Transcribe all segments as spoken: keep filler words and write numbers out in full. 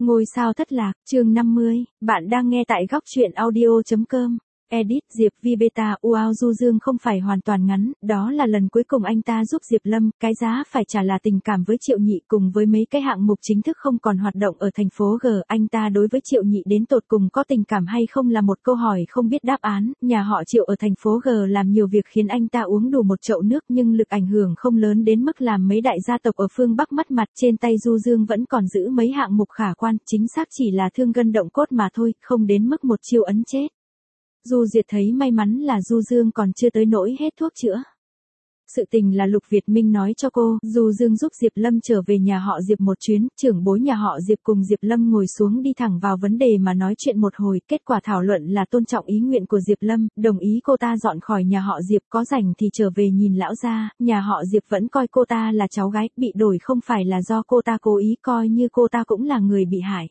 Ngôi sao thất lạc, chương năm mươi, bạn đang nghe tại góc truyện audio.com. Edit Diệp Vi Beta. Wow, Du Dương không phải hoàn toàn ngắn, đó là lần cuối cùng anh ta giúp Diệp Lâm, cái giá phải trả là tình cảm với Triệu Nhị cùng với mấy cái hạng mục chính thức không còn hoạt động ở thành phố G. Anh ta đối với Triệu Nhị đến tột cùng có tình cảm hay không là một câu hỏi không biết đáp án. Nhà họ Triệu ở thành phố G làm nhiều việc khiến anh ta uống đủ một chậu nước nhưng lực ảnh hưởng không lớn đến mức làm mấy đại gia tộc ở phương Bắc mất mặt. Trên tay Du Dương vẫn còn giữ mấy hạng mục khả quan, chính xác chỉ là thương gân động cốt mà thôi, không đến mức một chiêu ấn chết. Du Diệt thấy may mắn là Du Dương còn chưa tới nỗi hết thuốc chữa. Sự tình là Lục Việt Minh nói cho cô, Du Dương giúp Diệp Lâm trở về nhà họ Diệp một chuyến, trưởng bối nhà họ Diệp cùng Diệp Lâm ngồi xuống đi thẳng vào vấn đề mà nói chuyện một hồi, kết quả thảo luận là tôn trọng ý nguyện của Diệp Lâm, đồng ý cô ta dọn khỏi nhà họ Diệp, có rảnh thì trở về nhìn lão gia. Nhà họ Diệp vẫn coi cô ta là cháu gái, bị đổi không phải là do cô ta cố ý, coi như cô ta cũng là người bị hại.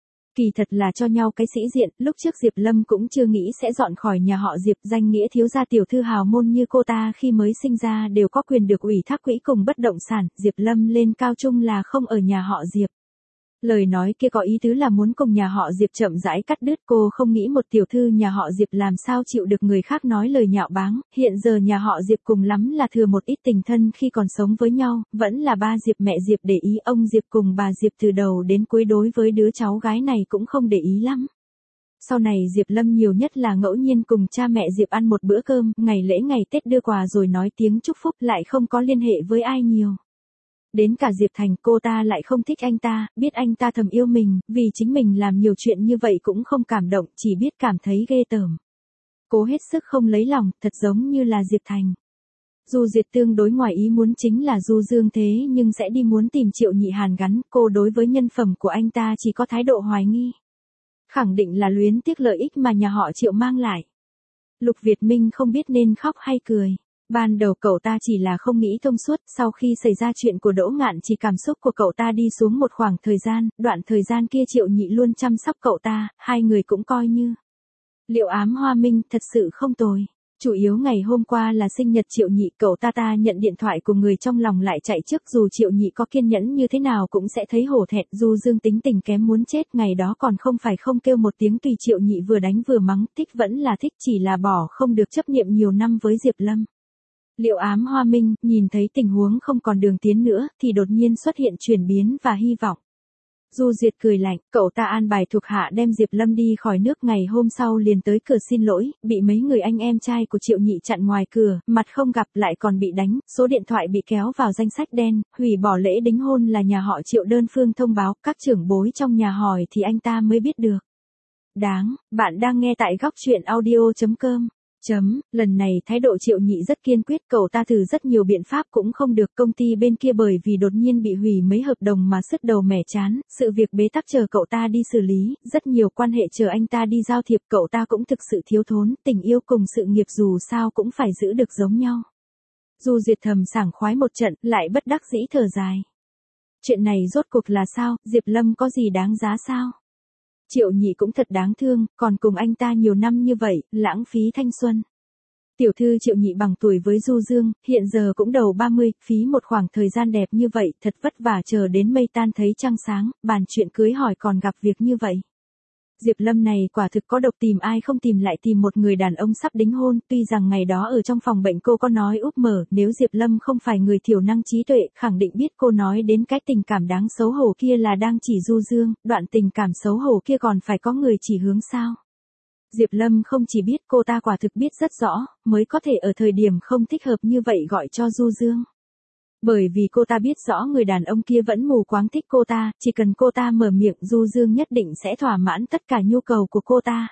Kỳ thật là cho nhau cái sĩ diện, lúc trước Diệp Lâm cũng chưa nghĩ sẽ dọn khỏi nhà họ Diệp, danh nghĩa thiếu gia tiểu thư hào môn như cô ta khi mới sinh ra đều có quyền được ủy thác quỹ cùng bất động sản, Diệp Lâm lên cao trung là không ở nhà họ Diệp. Lời nói kia có ý tứ là muốn cùng nhà họ Diệp chậm rãi cắt đứt, cô không nghĩ một tiểu thư nhà họ Diệp làm sao chịu được người khác nói lời nhạo báng, hiện giờ nhà họ Diệp cùng lắm là thừa một ít tình thân khi còn sống với nhau, vẫn là ba Diệp mẹ Diệp để ý, ông Diệp cùng bà Diệp từ đầu đến cuối đối với đứa cháu gái này cũng không để ý lắm. Sau này Diệp Lâm nhiều nhất là ngẫu nhiên cùng cha mẹ Diệp ăn một bữa cơm, ngày lễ ngày Tết đưa quà rồi nói tiếng chúc phúc, lại không có liên hệ với ai nhiều. Đến cả Diệp Thành, cô ta lại không thích anh ta, biết anh ta thầm yêu mình, vì chính mình làm nhiều chuyện như vậy cũng không cảm động, chỉ biết cảm thấy ghê tởm. Cố hết sức không lấy lòng, thật giống như là Diệp Thành. Du Diệt tương đối ngoài ý muốn chính là Du Dương thế nhưng sẽ đi muốn tìm Triệu Nhị hàn gắn, cô đối với nhân phẩm của anh ta chỉ có thái độ hoài nghi. Khẳng định là luyến tiếc lợi ích mà nhà họ Triệu mang lại. Lục Việt Minh không biết nên khóc hay cười. Ban đầu cậu ta chỉ là không nghĩ thông suốt, sau khi xảy ra chuyện của Đỗ Ngạn chỉ cảm xúc của cậu ta đi xuống một khoảng thời gian, đoạn thời gian kia Triệu Nhị luôn chăm sóc cậu ta, hai người cũng coi như Liệu Ám Hoa Minh, thật sự không tồi. Chủ yếu ngày hôm qua là sinh nhật Triệu Nhị, cậu ta ta nhận điện thoại của người trong lòng lại chạy trước, dù Triệu Nhị có kiên nhẫn như thế nào cũng sẽ thấy hổ thẹn. Du Dương tính tình kém muốn chết, ngày đó còn không phải không kêu một tiếng tùy Triệu Nhị vừa đánh vừa mắng, thích vẫn là thích, chỉ là bỏ không được chấp niệm nhiều năm với Diệp Lâm. Liệu Ám Hoa Minh nhìn thấy tình huống không còn đường tiến nữa thì đột nhiên xuất hiện chuyển biến và hy vọng. Du Diệt cười lạnh, cậu ta an bài thuộc hạ đem Diệp Lâm đi khỏi nước, ngày hôm sau liền tới cửa xin lỗi, bị mấy người anh em trai của Triệu Nhị chặn ngoài cửa, mặt không gặp lại còn bị đánh, số điện thoại bị kéo vào danh sách đen, hủy bỏ lễ đính hôn là nhà họ Triệu đơn phương thông báo, các trưởng bối trong nhà hỏi thì anh ta mới biết được. Đáng, bạn đang nghe tại góc truyện audio.com. Chấm, lần này thái độ Triệu Nhị rất kiên quyết, cậu ta thử rất nhiều biện pháp cũng không được, công ty bên kia bởi vì đột nhiên bị hủy mấy hợp đồng mà sứt đầu mẻ chán, sự việc bế tắc chờ cậu ta đi xử lý, rất nhiều quan hệ chờ anh ta đi giao thiệp, cậu ta cũng thực sự thiếu thốn, tình yêu cùng sự nghiệp dù sao cũng phải giữ được giống nhau. Du Diệt thầm sảng khoái một trận, lại bất đắc dĩ thở dài. Chuyện này rốt cuộc là sao, Diệp Lâm có gì đáng giá sao? Triệu Nhị cũng thật đáng thương, còn cùng anh ta nhiều năm như vậy, lãng phí thanh xuân. Tiểu thư Triệu Nhị bằng tuổi với Du Dương, hiện giờ cũng đầu ba mươi, phí một khoảng thời gian đẹp như vậy, thật vất vả chờ đến mây tan thấy trăng sáng, bàn chuyện cưới hỏi còn gặp việc như vậy. Diệp Lâm này quả thực có độc, tìm ai không tìm lại tìm một người đàn ông sắp đính hôn, tuy rằng ngày đó ở trong phòng bệnh cô có nói úp mở, nếu Diệp Lâm không phải người thiểu năng trí tuệ, khẳng định biết cô nói đến cái tình cảm đáng xấu hổ kia là đang chỉ Du Dương, đoạn tình cảm xấu hổ kia còn phải có người chỉ hướng sao. Diệp Lâm không chỉ biết, cô ta quả thực biết rất rõ, mới có thể ở thời điểm không thích hợp như vậy gọi cho Du Dương. Bởi vì cô ta biết rõ người đàn ông kia vẫn mù quáng thích cô ta, chỉ cần cô ta mở miệng Du Dương nhất định sẽ thỏa mãn tất cả nhu cầu của cô ta.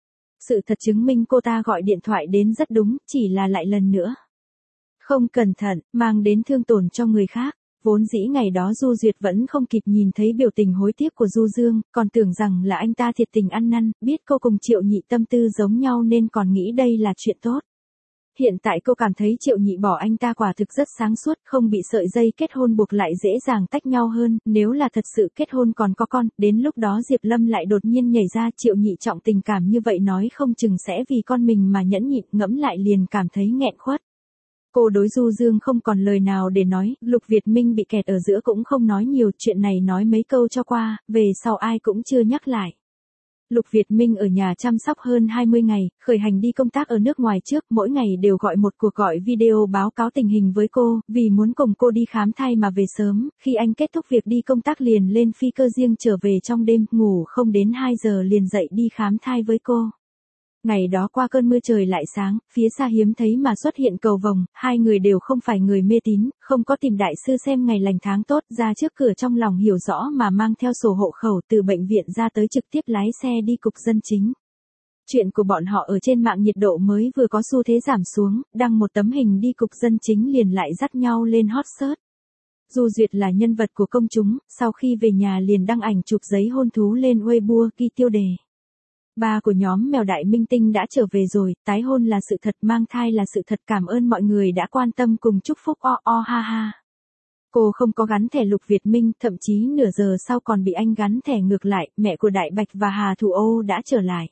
Sự thật chứng minh cô ta gọi điện thoại đến rất đúng, chỉ là lại lần nữa. Không cẩn thận, mang đến thương tổn cho người khác. Vốn dĩ ngày đó Du Duyệt vẫn không kịp nhìn thấy biểu tình hối tiếc của Du Dương, còn tưởng rằng là anh ta thiệt tình ăn năn, biết cô cùng Triệu Nhị tâm tư giống nhau nên còn nghĩ đây là chuyện tốt. Hiện tại cô cảm thấy Triệu Nhị bỏ anh ta quả thực rất sáng suốt, không bị sợi dây kết hôn buộc lại dễ dàng tách nhau hơn, nếu là thật sự kết hôn còn có con, đến lúc đó Diệp Lâm lại đột nhiên nhảy ra, Triệu Nhị trọng tình cảm như vậy nói không chừng sẽ vì con mình mà nhẫn nhịn, ngẫm lại liền cảm thấy nghẹn khuất. Cô đối Du Dương không còn lời nào để nói, Lục Việt Minh bị kẹt ở giữa cũng không nói nhiều, chuyện này nói mấy câu cho qua, về sau ai cũng chưa nhắc lại. Lục Việt Minh ở nhà chăm sóc hơn hai mươi ngày, khởi hành đi công tác ở nước ngoài trước, mỗi ngày đều gọi một cuộc gọi video báo cáo tình hình với cô, vì muốn cùng cô đi khám thai mà về sớm, khi anh kết thúc việc đi công tác liền lên phi cơ riêng trở về trong đêm, ngủ không đến hai giờ liền dậy đi khám thai với cô. Ngày đó qua cơn mưa trời lại sáng, phía xa hiếm thấy mà xuất hiện cầu vồng, hai người đều không phải người mê tín, không có tìm đại sư xem ngày lành tháng tốt, ra trước cửa trong lòng hiểu rõ mà mang theo sổ hộ khẩu từ bệnh viện ra tới trực tiếp lái xe đi cục dân chính. Chuyện của bọn họ ở trên mạng nhiệt độ mới vừa có xu thế giảm xuống, đăng một tấm hình đi cục dân chính liền lại dắt nhau lên hot search. Du Duyệt là nhân vật của công chúng, sau khi về nhà liền đăng ảnh chụp giấy hôn thú lên Weibo ghi tiêu đề. Ba của nhóm mèo đại minh tinh đã trở về rồi, tái hôn là sự thật, mang thai là sự thật, cảm ơn mọi người đã quan tâm cùng chúc phúc o o ha ha. Cô không có gắn thẻ Lục Việt Minh, thậm chí nửa giờ sau còn bị anh gắn thẻ ngược lại, mẹ của Đại Bạch và Hà Thủ Ô đã trở lại.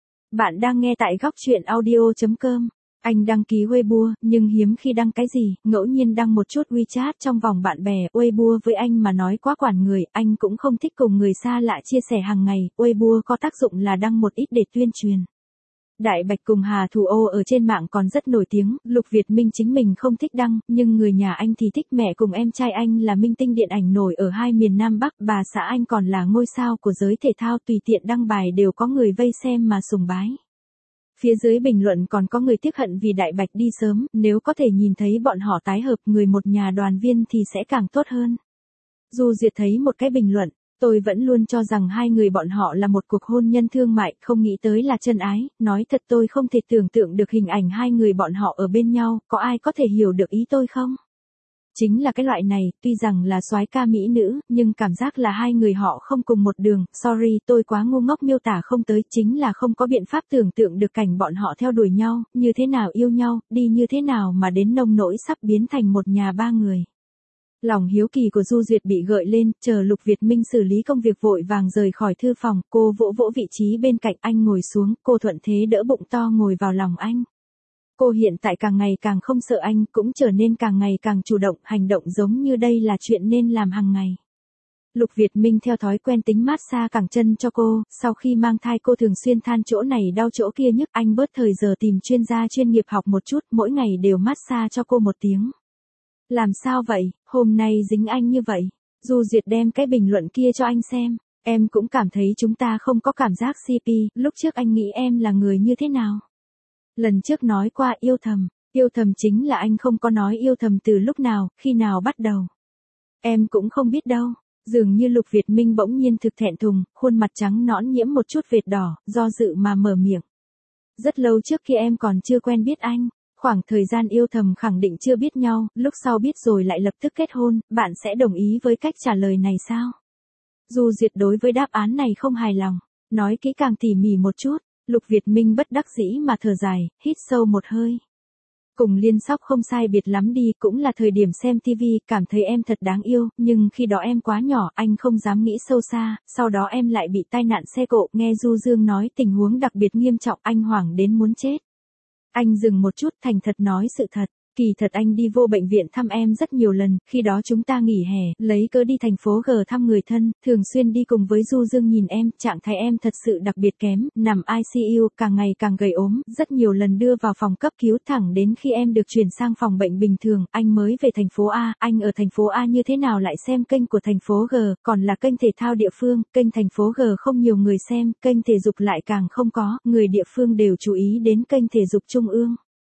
Bạn đang nghe tại góc truyện audio chấm com. Anh đăng ký Weibo, nhưng hiếm khi đăng cái gì, ngẫu nhiên đăng một chút WeChat trong vòng bạn bè, Weibo với anh mà nói quá quản người, anh cũng không thích cùng người xa lạ chia sẻ hàng ngày, Weibo có tác dụng là đăng một ít để tuyên truyền. Đại Bạch cùng Hà Thủ Ô ở trên mạng còn rất nổi tiếng, Lục Việt Minh chính mình không thích đăng, nhưng người nhà anh thì thích, mẹ cùng em trai anh là minh tinh điện ảnh nổi ở hai miền Nam Bắc, bà xã anh còn là ngôi sao của giới thể thao, tùy tiện đăng bài đều có người vây xem mà sùng bái. Phía dưới bình luận còn có người tiếc hận vì Đại Bạch đi sớm, nếu có thể nhìn thấy bọn họ tái hợp người một nhà đoàn viên thì sẽ càng tốt hơn. Du Duyệt thấy một cái bình luận, tôi vẫn luôn cho rằng hai người bọn họ là một cuộc hôn nhân thương mại, không nghĩ tới là chân ái, nói thật tôi không thể tưởng tượng được hình ảnh hai người bọn họ ở bên nhau, có ai có thể hiểu được ý tôi không? Chính là cái loại này, tuy rằng là soái ca mỹ nữ, nhưng cảm giác là hai người họ không cùng một đường, sorry tôi quá ngu ngốc miêu tả không tới, chính là không có biện pháp tưởng tượng được cảnh bọn họ theo đuổi nhau, như thế nào yêu nhau, đi như thế nào mà đến nông nỗi sắp biến thành một nhà ba người. Lòng hiếu kỳ của Du Duyệt bị gợi lên, chờ Lục Việt Minh xử lý công việc vội vàng rời khỏi thư phòng, cô vỗ vỗ vị trí bên cạnh anh ngồi xuống, cô thuận thế đỡ bụng to ngồi vào lòng anh. Cô hiện tại càng ngày càng không sợ anh, cũng trở nên càng ngày càng chủ động, hành động giống như đây là chuyện nên làm hàng ngày. Lục Việt Minh theo thói quen tính mát xa cẳng chân cho cô, sau khi mang thai cô thường xuyên than chỗ này đau chỗ kia nhức, anh bớt thời giờ tìm chuyên gia chuyên nghiệp học một chút, mỗi ngày đều mát xa cho cô một tiếng. Làm sao vậy, hôm nay dính anh như vậy? Du Duyệt đem cái bình luận kia cho anh xem, em cũng cảm thấy chúng ta không có cảm giác xê pê, lúc trước anh nghĩ em là người như thế nào? Lần trước nói qua yêu thầm, yêu thầm chính là anh không có nói yêu thầm từ lúc nào, khi nào bắt đầu. Em cũng không biết đâu, dường như Lục Việt Minh bỗng nhiên thực thẹn thùng, khuôn mặt trắng nõn nhiễm một chút vệt đỏ, do dự mà mở miệng. Rất lâu trước khi em còn chưa quen biết anh, khoảng thời gian yêu thầm khẳng định chưa biết nhau, lúc sau biết rồi lại lập tức kết hôn, bạn sẽ đồng ý với cách trả lời này sao? Du Duyệt đối với đáp án này không hài lòng, nói kỹ càng tỉ mỉ một chút. Lục Việt Minh bất đắc dĩ mà thở dài, hít sâu một hơi. Cùng Liên Sóc không sai biệt lắm đi, cũng là thời điểm xem tivi, cảm thấy em thật đáng yêu, nhưng khi đó em quá nhỏ, anh không dám nghĩ sâu xa, sau đó em lại bị tai nạn xe cộ, nghe Du Dương nói tình huống đặc biệt nghiêm trọng, anh hoảng đến muốn chết. Anh dừng một chút, thành thật nói sự thật. Kỳ thật anh đi vô bệnh viện thăm em rất nhiều lần, khi đó chúng ta nghỉ hè, lấy cớ đi thành phố G thăm người thân, thường xuyên đi cùng với Du Dương nhìn em, trạng thái em thật sự đặc biệt kém, nằm i xê u, càng ngày càng gầy ốm, rất nhiều lần đưa vào phòng cấp cứu thẳng đến khi em được chuyển sang phòng bệnh bình thường, anh mới về thành phố A, anh ở thành phố A như thế nào lại xem kênh của thành phố G, còn là kênh thể thao địa phương, kênh thành phố G không nhiều người xem, kênh thể dục lại càng không có, người địa phương đều chú ý đến kênh thể dục trung ương.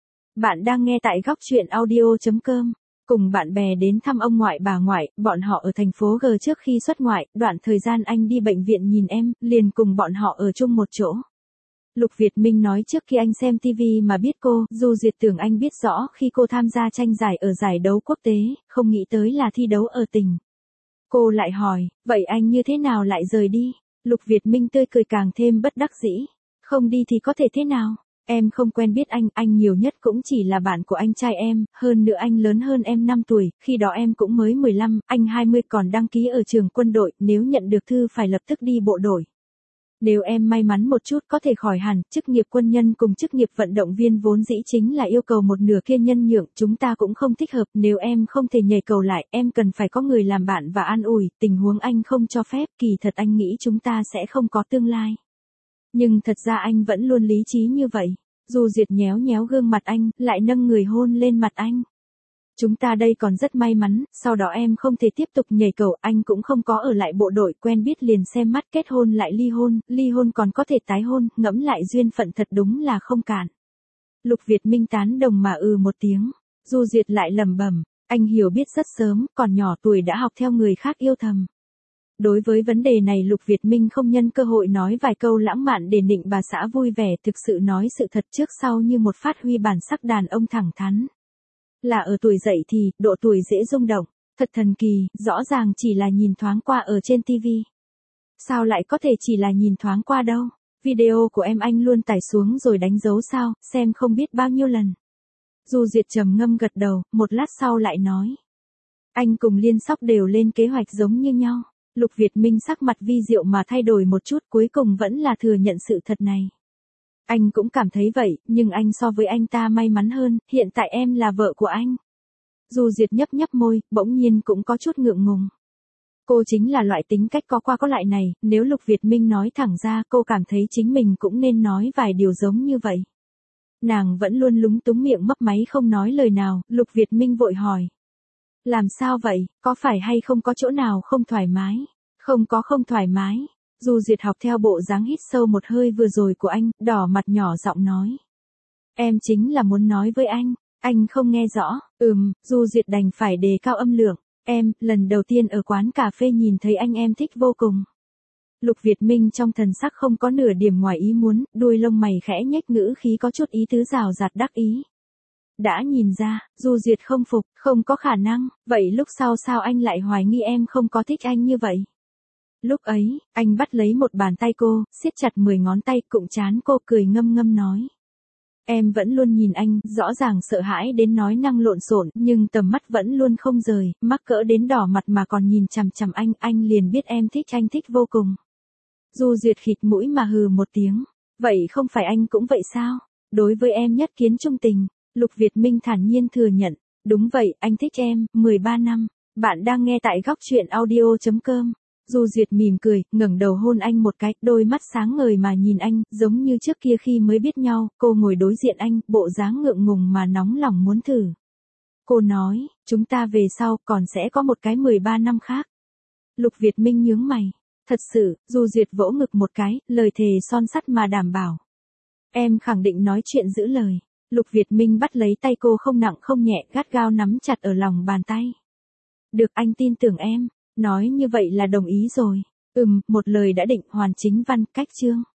Bạn đang nghe tại góc truyện audio chấm com. Cùng bạn bè đến thăm ông ngoại bà ngoại, bọn họ ở thành phố G trước khi xuất ngoại, đoạn thời gian anh đi bệnh viện nhìn em, liền cùng bọn họ ở chung một chỗ. Lục Việt Minh nói trước khi anh xem tivi mà biết cô, Du Duyệt tưởng anh biết rõ khi cô tham gia tranh giải ở giải đấu quốc tế, không nghĩ tới là thi đấu ở tỉnh. Cô lại hỏi, vậy anh như thế nào lại rời đi? Lục Việt Minh tươi cười càng thêm bất đắc dĩ. Không đi thì có thể thế nào? Em không quen biết anh, anh nhiều nhất cũng chỉ là bạn của anh trai em, hơn nữa anh lớn hơn em năm tuổi, khi đó em cũng mới mười lăm, anh hai mươi còn đăng ký ở trường quân đội, nếu nhận được thư phải lập tức đi bộ đội. Nếu em may mắn một chút có thể khỏi hẳn, chức nghiệp quân nhân cùng chức nghiệp vận động viên vốn dĩ chính là yêu cầu một nửa kia nhân nhượng, chúng ta cũng không thích hợp, nếu em không thể nhảy cầu lại, em cần phải có người làm bạn và an ủi, tình huống anh không cho phép, kỳ thật anh nghĩ chúng ta sẽ không có tương lai. Nhưng thật ra anh vẫn luôn lý trí như vậy. Du Duyệt nhéo nhéo gương mặt anh, lại nâng người hôn lên mặt anh. Chúng ta đây còn rất may mắn, sau đó em không thể tiếp tục nhảy cầu, anh cũng không có ở lại bộ đội, quen biết liền xem mắt, kết hôn lại ly hôn, ly hôn còn có thể tái hôn, ngẫm lại duyên phận thật đúng là không cản. Lục Việt Minh tán đồng mà ừ một tiếng. Du Duyệt lại lẩm bẩm, anh hiểu biết rất sớm, còn nhỏ tuổi đã học theo người khác yêu thầm. Đối với vấn đề này Lục Việt Minh không nhân cơ hội nói vài câu lãng mạn để nịnh bà xã vui vẻ, thực sự nói sự thật trước sau như một, phát huy bản sắc đàn ông thẳng thắn. Là ở tuổi dậy thì, độ tuổi dễ rung động, thật thần kỳ, rõ ràng chỉ là nhìn thoáng qua ở trên tivi. Sao lại có thể chỉ là nhìn thoáng qua đâu? Video của em anh luôn tải xuống rồi đánh dấu sao, xem không biết bao nhiêu lần. Du Duyệt trầm ngâm gật đầu, một lát sau lại nói. Anh cùng Liên Sóc đều lên kế hoạch giống như nhau. Lục Việt Minh sắc mặt vi diệu mà thay đổi một chút, cuối cùng vẫn là thừa nhận sự thật này. Anh cũng cảm thấy vậy, nhưng anh so với anh ta may mắn hơn, hiện tại em là vợ của anh. Du Duyệt nhấp nhấp môi, bỗng nhiên cũng có chút ngượng ngùng. Cô chính là loại tính cách có qua có lại này, nếu Lục Việt Minh nói thẳng ra cô cảm thấy chính mình cũng nên nói vài điều giống như vậy. Nàng vẫn luôn lúng túng miệng mấp máy không nói lời nào, Lục Việt Minh vội hỏi. Làm sao vậy, có phải hay không có chỗ nào không thoải mái? Không có không thoải mái. Du Duyệt học theo bộ dáng hít sâu một hơi vừa rồi của anh, đỏ mặt nhỏ giọng nói. Em chính là muốn nói với anh, anh không nghe rõ, ừm, Du Duyệt đành phải đề cao âm lượng. Em, lần đầu tiên ở quán cà phê nhìn thấy anh em thích vô cùng. Lục Việt Minh trong thần sắc không có nửa điểm ngoài ý muốn, đuôi lông mày khẽ nhếch, ngữ khí có chút ý tứ rào rạt đắc ý. Đã nhìn ra, Du Duyệt không phục, không có khả năng, vậy lúc sau sao anh lại hoài nghi em không có thích anh như vậy? Lúc ấy, anh bắt lấy một bàn tay cô, siết chặt mười ngón tay, cụng chán cô, cười ngâm ngâm nói. Em vẫn luôn nhìn anh, rõ ràng sợ hãi đến nói năng lộn xộn, nhưng tầm mắt vẫn luôn không rời, mắc cỡ đến đỏ mặt mà còn nhìn chằm chằm anh, anh liền biết em thích anh thích vô cùng. Du Duyệt khịt mũi mà hừ một tiếng, vậy không phải anh cũng vậy sao? Đối với em nhất kiến trung tình, Lục Việt Minh thản nhiên thừa nhận, đúng vậy, anh thích em, mười ba năm. Bạn đang nghe tại góc truyện audio chấm com. Du Duyệt mỉm cười, ngẩng đầu hôn anh một cái, đôi mắt sáng ngời mà nhìn anh, giống như trước kia khi mới biết nhau, cô ngồi đối diện anh, bộ dáng ngượng ngùng mà nóng lòng muốn thử. Cô nói, chúng ta về sau còn sẽ có một cái mười ba năm khác. Lục Việt Minh nhướng mày, thật sự, Du Duyệt vỗ ngực một cái, lời thề son sắt mà đảm bảo. Em khẳng định nói chuyện giữ lời. Lục Việt Minh bắt lấy tay cô không nặng không nhẹ, gắt gao nắm chặt ở lòng bàn tay. Được, anh tin tưởng em. Nói như vậy là đồng ý rồi. Ừm, một lời đã định, hoàn chính văn, cách chương.